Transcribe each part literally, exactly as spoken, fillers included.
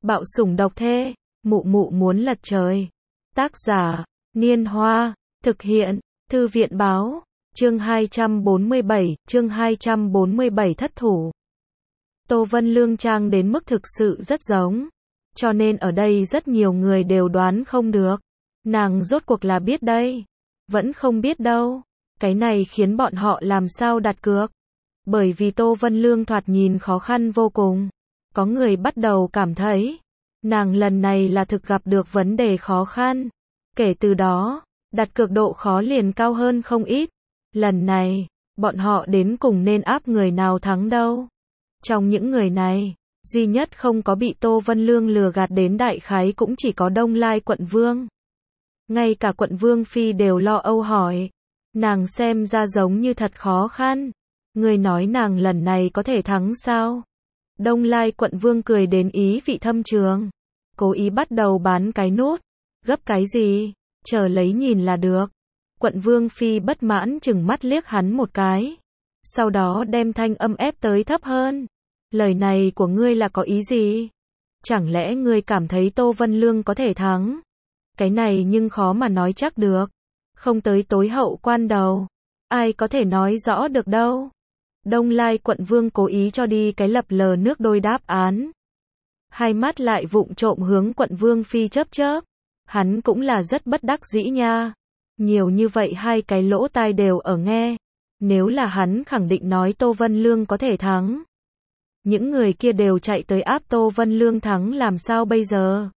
Bạo sủng độc thê, mụ mụ muốn lật trời. Tác giả, Niên Hoa, thực hiện, Thư viện Báo, chương hai trăm bốn mươi bảy, chương hai trăm bốn mươi bảy thất thủ. Tô Vân Lương trang đến mức thực sự rất giống, cho nên ở đây rất nhiều người đều đoán không được. Nàng rốt cuộc là biết đây, vẫn không biết đâu. Cái này khiến bọn họ làm sao đặt cược. Bởi vì Tô Vân Lương thoạt nhìn khó khăn vô cùng. Có người bắt đầu cảm thấy, nàng lần này là thực gặp được vấn đề khó khăn. Kể từ đó, đặt cược độ khó liền cao hơn không ít. Lần này, bọn họ đến cùng nên áp người nào thắng đâu. Trong những người này, duy nhất không có bị Tô Vân Lương lừa gạt đến đại khái cũng chỉ có Đông Lai quận vương. Ngay cả quận vương phi đều lo âu hỏi. Nàng xem ra giống như thật khó khăn. Người nói nàng lần này có thể thắng sao? Đông Lai quận vương cười đến ý vị thâm trường. Cố ý bắt đầu bán cái nút. Gấp cái gì? Chờ lấy nhìn là được. Quận vương phi bất mãn chừng mắt liếc hắn một cái. Sau đó đem thanh âm ép tới thấp hơn. Lời này của ngươi là có ý gì? Chẳng lẽ ngươi cảm thấy Tô Vân Lương có thể thắng? Cái này nhưng khó mà nói chắc được. Không tới tối hậu quan đầu. Ai có thể nói rõ được đâu. Đông Lai quận vương cố ý cho đi cái lập lờ nước đôi đáp án. Hai mắt lại vụng trộm hướng quận vương phi chớp chớp. Hắn cũng là rất bất đắc dĩ nha. Nhiều như vậy hai cái lỗ tai đều ở nghe. Nếu là hắn khẳng định nói Tô Vân Lương có thể thắng. Những người kia đều chạy tới áp Tô Vân Lương thắng làm sao bây giờ?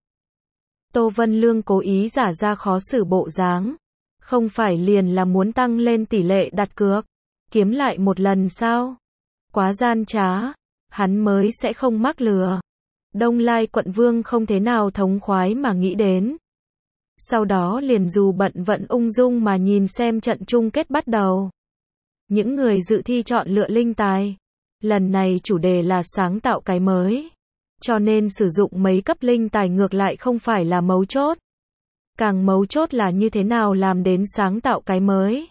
Tô Vân Lương cố ý giả ra khó xử bộ dáng. Không phải liền là muốn tăng lên tỷ lệ đặt cược. Kiếm lại một lần sao? Quá gian trá. Hắn mới sẽ không mắc lừa. Đông Lai quận vương không thế nào thống khoái mà nghĩ đến. Sau đó liền dù bận vận ung dung mà nhìn xem trận chung kết bắt đầu. Những người dự thi chọn lựa linh tài. Lần này chủ đề là sáng tạo cái mới. Cho nên sử dụng mấy cấp linh tài ngược lại không phải là mấu chốt. Càng mấu chốt là như thế nào làm đến sáng tạo cái mới.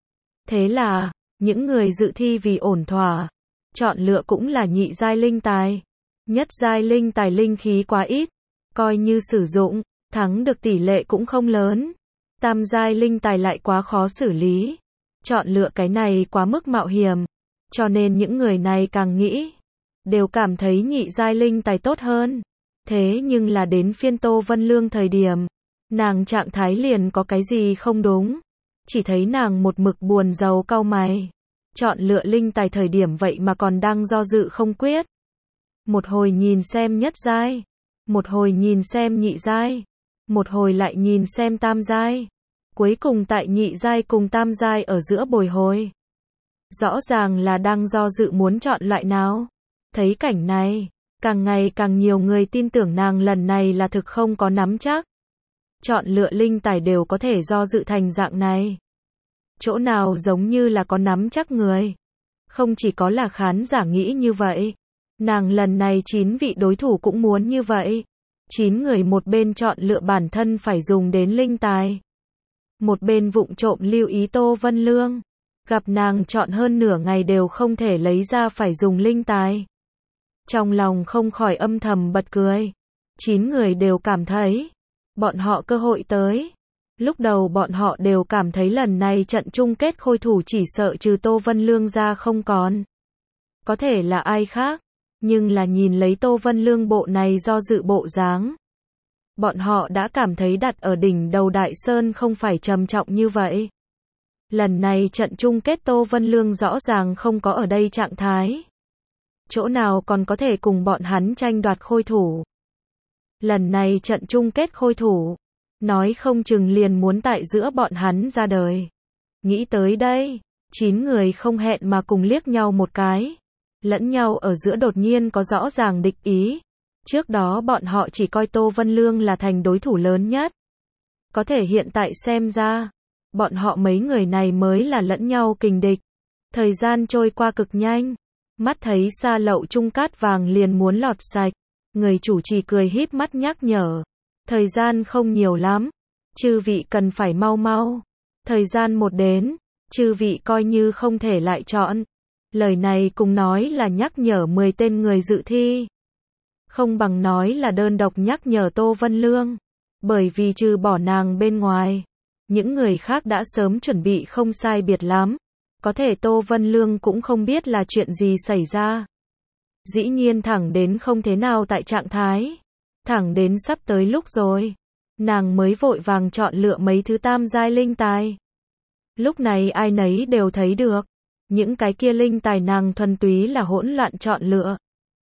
Thế là, những người dự thi vì ổn thỏa, chọn lựa cũng là nhị giai linh tài. Nhất giai linh tài linh khí quá ít, coi như sử dụng, thắng được tỷ lệ cũng không lớn. Tam giai linh tài lại quá khó xử lý. Chọn lựa cái này quá mức mạo hiểm, cho nên những người này càng nghĩ, đều cảm thấy nhị giai linh tài tốt hơn. Thế nhưng là đến phiên Tô Vân Lương thời điểm, nàng trạng thái liền có cái gì không đúng. Chỉ thấy nàng một mực buồn rầu cau mày. Chọn lựa linh tài thời điểm vậy mà còn đang do dự không quyết. Một hồi nhìn xem nhất giai, một hồi nhìn xem nhị giai, một hồi lại nhìn xem tam giai. Cuối cùng tại nhị giai cùng tam giai ở giữa bồi hồi. Rõ ràng là đang do dự muốn chọn loại nào. Thấy cảnh này, càng ngày càng nhiều người tin tưởng nàng lần này là thực không có nắm chắc. Chọn lựa linh tài đều có thể do dự thành dạng này. Chỗ nào giống như là có nắm chắc người. Không chỉ có là khán giả nghĩ như vậy. Nàng lần này chín vị đối thủ cũng muốn như vậy. chín người một bên chọn lựa bản thân phải dùng đến linh tài. Một bên vụng trộm lưu ý Tô Vân Lương. Gặp nàng chọn hơn nửa ngày đều không thể lấy ra phải dùng linh tài. Trong lòng không khỏi âm thầm bật cười. chín người đều cảm thấy. Bọn họ cơ hội tới. Lúc đầu bọn họ đều cảm thấy lần này trận chung kết khôi thủ chỉ sợ trừ Tô Vân Lương ra không còn. Có thể là ai khác. Nhưng là nhìn lấy Tô Vân Lương bộ này do dự bộ dáng. Bọn họ đã cảm thấy đặt ở đỉnh đầu Đại Sơn không phải trầm trọng như vậy. Lần này trận chung kết Tô Vân Lương rõ ràng không có ở đây trạng thái. Chỗ nào còn có thể cùng bọn hắn tranh đoạt khôi thủ. Lần này trận chung kết khôi thủ. Nói không chừng liền muốn tại giữa bọn hắn ra đời. Nghĩ tới đây, chín người không hẹn mà cùng liếc nhau một cái. Lẫn nhau ở giữa đột nhiên có rõ ràng địch ý. Trước đó bọn họ chỉ coi Tô Vân Lương là thành đối thủ lớn nhất. Có thể hiện tại xem ra, bọn họ mấy người này mới là lẫn nhau kình địch. Thời gian trôi qua cực nhanh. Mắt thấy xa lậu chung cát vàng liền muốn lọt sạch. Người chủ trì cười híp mắt nhắc nhở. Thời gian không nhiều lắm. Chư vị cần phải mau mau. Thời gian một đến. Chư vị coi như không thể lại chọn. Lời này cùng nói là nhắc nhở mười tên người dự thi. Không bằng nói là đơn độc nhắc nhở Tô Vân Lương. Bởi vì trừ bỏ nàng bên ngoài, những người khác đã sớm chuẩn bị không sai biệt lắm. Có thể Tô Vân Lương cũng không biết là chuyện gì xảy ra. Dĩ nhiên thẳng đến không thế nào tại trạng thái. Thẳng đến sắp tới lúc rồi. Nàng mới vội vàng chọn lựa mấy thứ tam giai linh tài. Lúc này ai nấy đều thấy được. Những cái kia linh tài nàng thuần túy là hỗn loạn chọn lựa.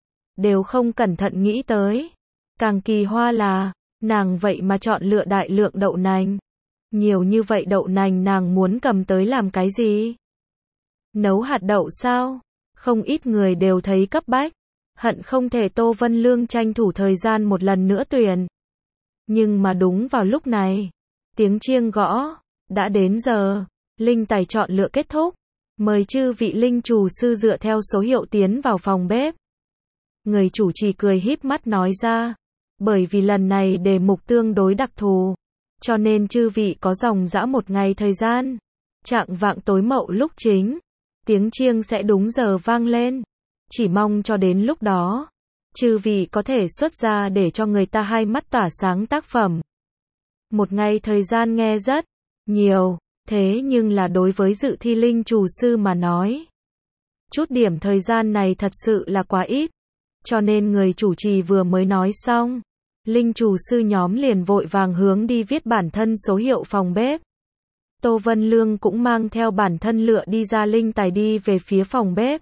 Đều không cẩn thận nghĩ tới. Càng kỳ hoa là, nàng vậy mà chọn lựa đại lượng đậu nành. Nhiều như vậy đậu nành nàng muốn cầm tới làm cái gì? Nấu hạt đậu sao? Không ít người đều thấy cấp bách. Hận không thể Tô Vân Lương tranh thủ thời gian một lần nữa tuyển. Nhưng mà đúng vào lúc này, tiếng chiêng gõ, đã đến giờ, linh tài chọn lựa kết thúc. Mời chư vị linh chủ sư dựa theo số hiệu tiến vào phòng bếp. Người chủ trì cười híp mắt nói ra, bởi vì lần này đề mục tương đối đặc thù, cho nên chư vị có dòng dã một ngày thời gian. Chạng vạng tối mậu lúc chính, tiếng chiêng sẽ đúng giờ vang lên. Chỉ mong cho đến lúc đó, chư vị có thể xuất ra để cho người ta hai mắt tỏa sáng tác phẩm. Một ngày thời gian nghe rất nhiều, thế nhưng là đối với dự thi linh chủ sư mà nói, chút điểm thời gian này thật sự là quá ít. Cho nên người chủ trì vừa mới nói xong, linh chủ sư nhóm liền vội vàng hướng đi viết bản thân số hiệu phòng bếp. Tô Vân Lương cũng mang theo bản thân lựa đi ra linh tài đi về phía phòng bếp.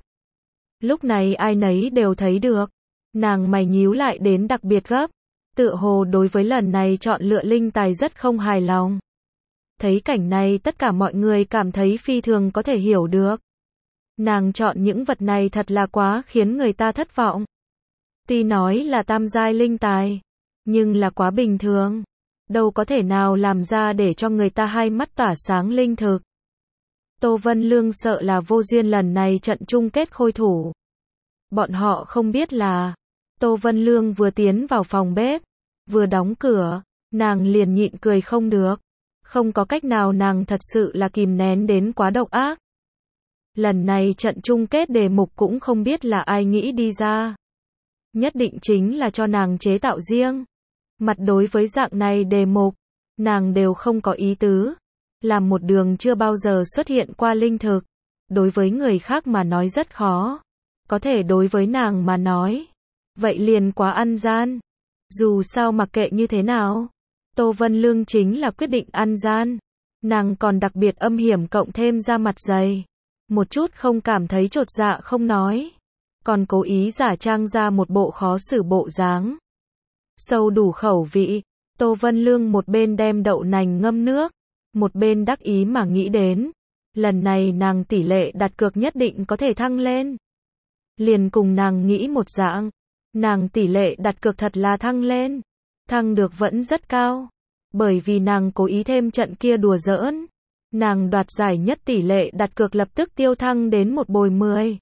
Lúc này ai nấy đều thấy được, nàng mày nhíu lại đến đặc biệt gấp, tựa hồ đối với lần này chọn lựa linh tài rất không hài lòng. Thấy cảnh này tất cả mọi người cảm thấy phi thường có thể hiểu được. Nàng chọn những vật này thật là quá khiến người ta thất vọng. Tuy nói là tam giai linh tài, nhưng là quá bình thường. Đâu có thể nào làm ra để cho người ta hai mắt tỏa sáng linh thực. Tô Vân Lương sợ là vô duyên lần này trận chung kết khôi thủ. Bọn họ không biết là, Tô Vân Lương vừa tiến vào phòng bếp, vừa đóng cửa, nàng liền nhịn cười không được. Không có cách nào, nàng thật sự là kìm nén đến quá độc ác. Lần này trận chung kết đề mục cũng không biết là ai nghĩ đi ra. Nhất định chính là cho nàng chế tạo riêng. Mặt đối với dạng này đề mục, nàng đều không có ý tứ. Làm một đường chưa bao giờ xuất hiện qua linh thực, đối với người khác mà nói rất khó. Có thể đối với nàng mà nói, vậy liền quá ăn gian. Dù sao mặc kệ như thế nào, Tô Vân Lương chính là quyết định ăn gian. Nàng còn đặc biệt âm hiểm cộng thêm da mặt dày. Một chút không cảm thấy chột dạ không nói. Còn cố ý giả trang ra một bộ khó xử bộ dáng. Sâu đủ khẩu vị, Tô Vân Lương một bên đem đậu nành ngâm nước, một bên đắc ý mà nghĩ đến. Lần này nàng tỷ lệ đặt cược nhất định có thể thăng lên. Liền cùng nàng nghĩ một dạng. Nàng tỷ lệ đặt cược thật là thăng lên. Thăng được vẫn rất cao. Bởi vì nàng cố ý thêm trận kia đùa giỡn. Nàng đoạt giải nhất tỷ lệ đặt cược lập tức tiêu thăng đến một bồi mười.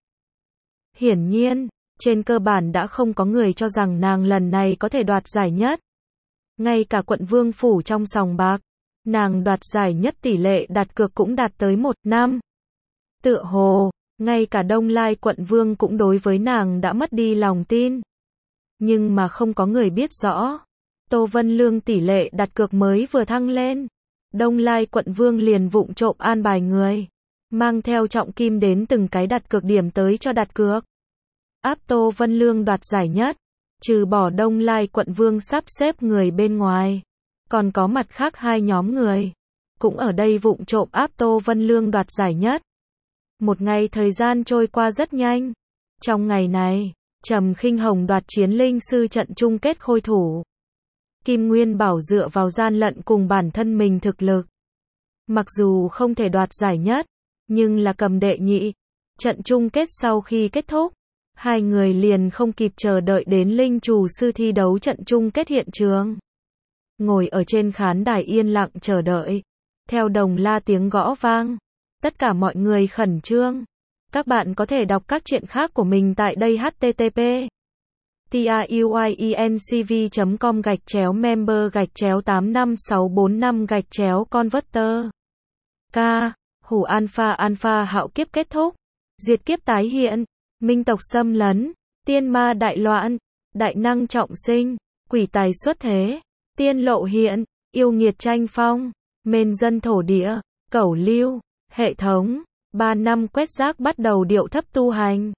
Hiển nhiên, trên cơ bản đã không có người cho rằng nàng lần này có thể đoạt giải nhất. Ngay cả quận vương phủ trong sòng bạc, nàng đoạt giải nhất tỷ lệ đặt cược cũng đạt tới một năm. Tựa hồ, ngay cả Đông Lai quận vương cũng đối với nàng đã mất đi lòng tin. Nhưng mà không có người biết rõ. Tô Vân Lương tỷ lệ đặt cược mới vừa thăng lên. Đông Lai quận vương liền vụng trộm an bài người. Mang theo trọng kim đến từng cái đặt cược điểm tới cho đặt cược. Áp Tô Vân Lương đoạt giải nhất. Trừ bỏ Đông Lai quận vương sắp xếp người bên ngoài. Còn có mặt khác hai nhóm người. Cũng ở đây vụng trộm áp Tô Vân Lương đoạt giải nhất. Một ngày thời gian trôi qua rất nhanh. Trong ngày này, Trầm Khinh Hồng đoạt chiến linh sư trận chung kết khôi thủ. Kim Nguyên Bảo dựa vào gian lận cùng bản thân mình thực lực. Mặc dù không thể đoạt giải nhất, nhưng là cầm đệ nhị. Trận chung kết sau khi kết thúc, hai người liền không kịp chờ đợi đến linh chủ sư thi đấu trận chung kết hiện trường. Ngồi ở trên khán đài yên lặng chờ đợi. Theo đồng la tiếng gõ vang, tất cả mọi người khẩn trương. Các bạn có thể đọc các truyện khác của mình tại đây h t t p truyencv chấm com gạch chéo member gạch chéo tám năm sáu bốn năm gạch chéo converter. K. Hủ alpha alpha hạo kiếp kết thúc. Diệt kiếp tái hiện. Minh tộc xâm lấn. Tiên ma đại loạn. đại năng trọng sinh, quỷ tài xuất thế, tiên lộ hiện, yêu nghiệt tranh phong, mên dân thổ địa, cẩu lưu, hệ thống, ba năm quét rác bắt đầu điệu thấp tu hành.